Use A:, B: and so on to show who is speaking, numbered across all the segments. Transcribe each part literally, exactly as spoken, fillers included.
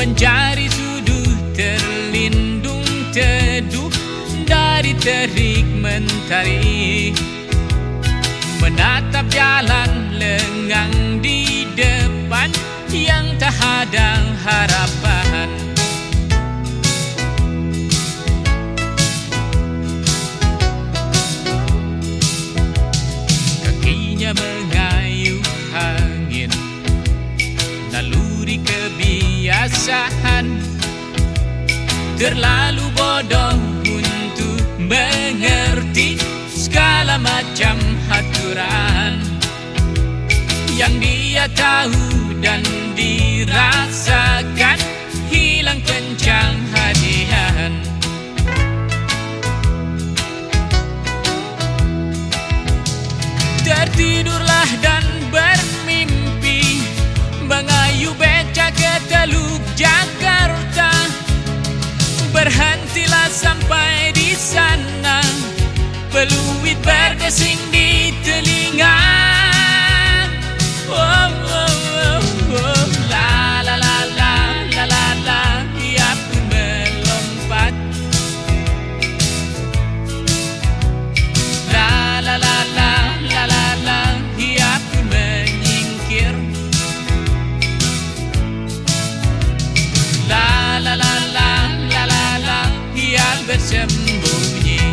A: mencari sudut terlindung teduh dari terik mentari, menatap jalan lengang di depan yang tak ada harapan. Kakinya mengayuh angin, naluri kebiasaan, terlalu bodoh untuk mengerti segala macam aturan yang dia tahu dan dirasakan, hilang kencang hadian. Tertidurlah dan bermimpi mengayuh beca ke Teluk Jakarta. Berhentilah sampai di sana, peluit berdesing di telinga. Oh, oh, oh, oh. La la la la la la la, ia pun melompat. La la la la la la la, ia pun menyingkir. La la la la la la la, ia bersembunyi.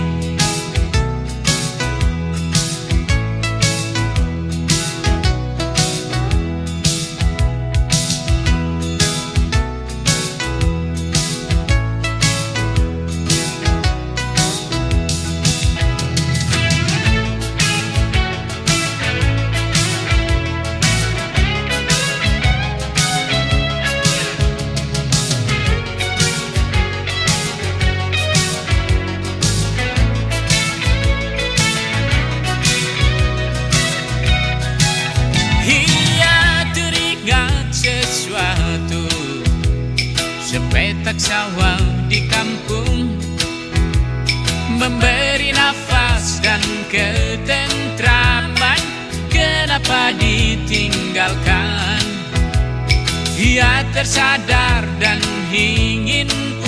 A: Sepetak sawah di kampung memberi nafas dan ketentraman. Kenapa ditinggalkan? Ia tersadar dan ingin